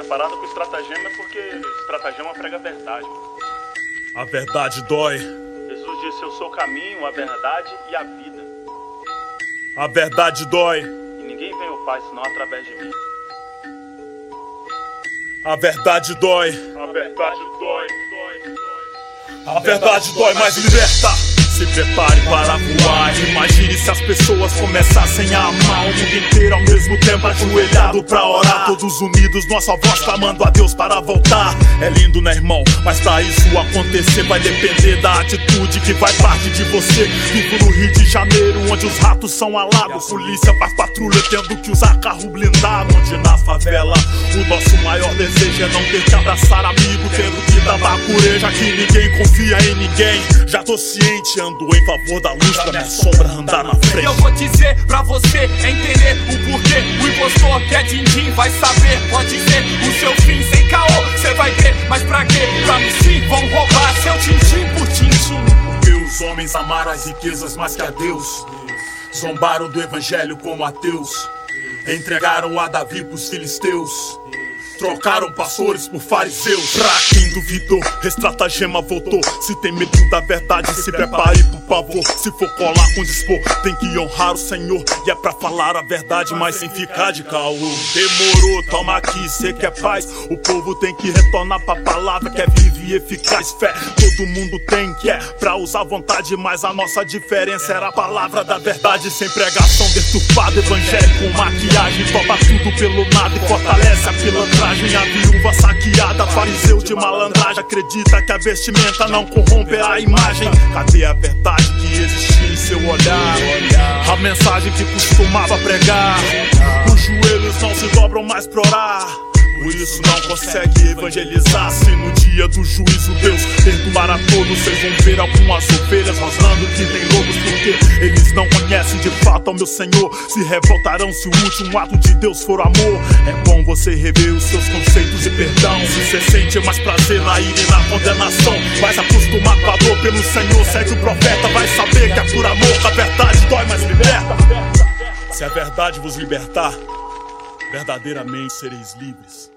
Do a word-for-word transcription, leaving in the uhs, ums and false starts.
minha parada com estratagema é porque estratagema prega a verdade. A verdade dói. Jesus disse: eu sou o caminho, a verdade e a vida. A verdade dói. E ninguém vem ao Pai senão através de mim. A verdade dói. A verdade dói, dói, dói. A verdade dói, mas liberta. Se prepare para voar. Imagine se as pessoas começassem a amar o mundo inteiro ao mesmo tempo, ajoelhado pra orar. Todos unidos, nossa voz clamando a Deus para voltar. É lindo, né, irmão? Mas pra isso acontecer vai depender da atitude que vai parte de você. Vivo no Rio de Janeiro, onde os ratos são alados. Polícia faz patrulha tendo que usar carro blindado. Onde na favela o nosso maior desejo é não ter que abraçar amigo, tendo que dar bacurê, já que ninguém confia em ninguém. Já tô ciente, ando em favor da luz pra minha sombra andar na frente. E eu vou dizer pra você entender o porquê. O impostor que é din-din vai saber, pode ser o seu fim. Sem caô, cê vai ver, mas pra quê? Pra mim sim, vão roubar seu tintim por tintim. Porque os homens amaram as riquezas mais que a Deus, zombaram do evangelho como ateus, entregaram a Davi pros filisteus, trocaram pastores por fariseus. Pra quem duvidou, estratagema voltou. Se tem medo da verdade, se prepare pro pavor. Se for colar com dispor, tem que honrar o Senhor. E é pra falar a verdade, mas sem ficar de caô. Demorou, toma aqui, cê quer paz. O povo tem que retornar pra palavra que é viva e eficaz. Fé, todo mundo tem, que é pra usar vontade, mas a nossa diferença era a palavra da verdade. Sem pregação deturpada, evangelho com maquiagem. Topa tudo pelo nada e fortalece a pilantragem. A viúva saqueada, fariseu de malandragem, acredita que a vestimenta não corrompe a imagem. Cadê a verdade que existia em seu olhar? A mensagem que costumava pregar. Os joelhos não se dobram mais pra orar, por isso não consegue evangelizar. Se no dia do juízo Deus perdoar a todos, vocês vão ver algumas ovelhas rosnando que nem lobos, porque eles não conhecem de fato ao meu Senhor. Se revoltarão se o último ato de Deus for amor. É bom você rever os seus conceitos de perdão. Se você sente mais prazer na ira e na condenação, vai se acostumar com a dor pelo Senhor. Segue o profeta, vai saber que é por amor. A verdade dói, mas liberta. Se a verdade vos libertar, verdadeiramente sereis livres.